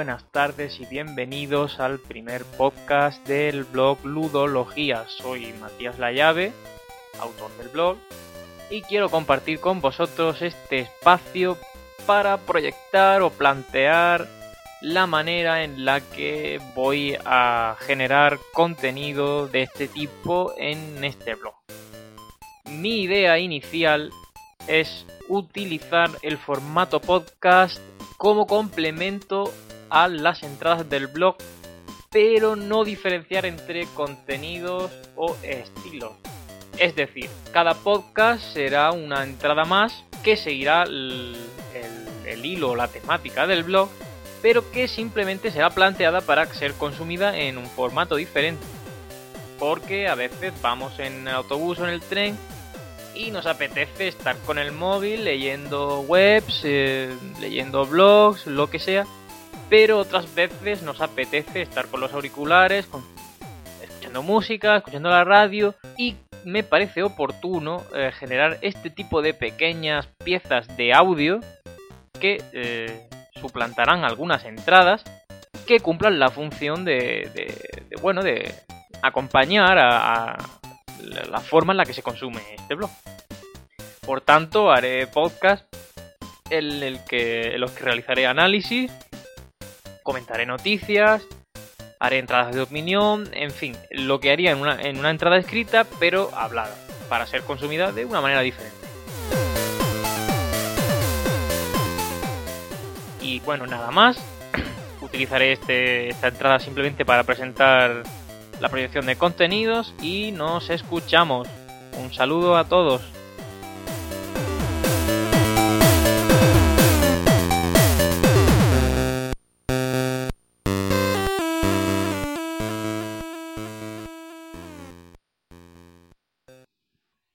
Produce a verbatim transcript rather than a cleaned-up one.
buenas tardes y bienvenidos al primer podcast del blog Ludología. Soy Matías Lallave, autor del blog, y quiero compartir con vosotros este espacio para proyectar o plantear la manera en la que voy a generar contenido de este tipo en este blog. Mi idea inicial es utilizar el formato podcast como complemento a las entradas del blog, pero no diferenciar entre contenidos o estilos. Es decir, cada podcast será una entrada más que seguirá el, el, el hilo o la temática del blog, pero que simplemente será planteada para ser consumida en un formato diferente. Porque a veces vamos en el autobús o en el tren y nos apetece estar con el móvil leyendo webs, eh, leyendo blogs, lo que sea, pero otras veces nos apetece estar con los auriculares, con, escuchando música, escuchando la radio, y me parece oportuno eh, generar este tipo de pequeñas piezas de audio que eh, suplantarán algunas entradas que cumplan la función de, de, de bueno, de acompañar a, a la forma en la que se consume este blog. Por tanto, haré podcast en, el que, en los que realizaré análisis, comentaré noticias, haré entradas de opinión, en fin, lo que haría en una, en una entrada escrita, pero hablada, para ser consumida de una manera diferente. Y bueno, nada más. Utilizaré este, esta entrada simplemente para presentar la proyección de contenidos y nos escuchamos. Un saludo a todos.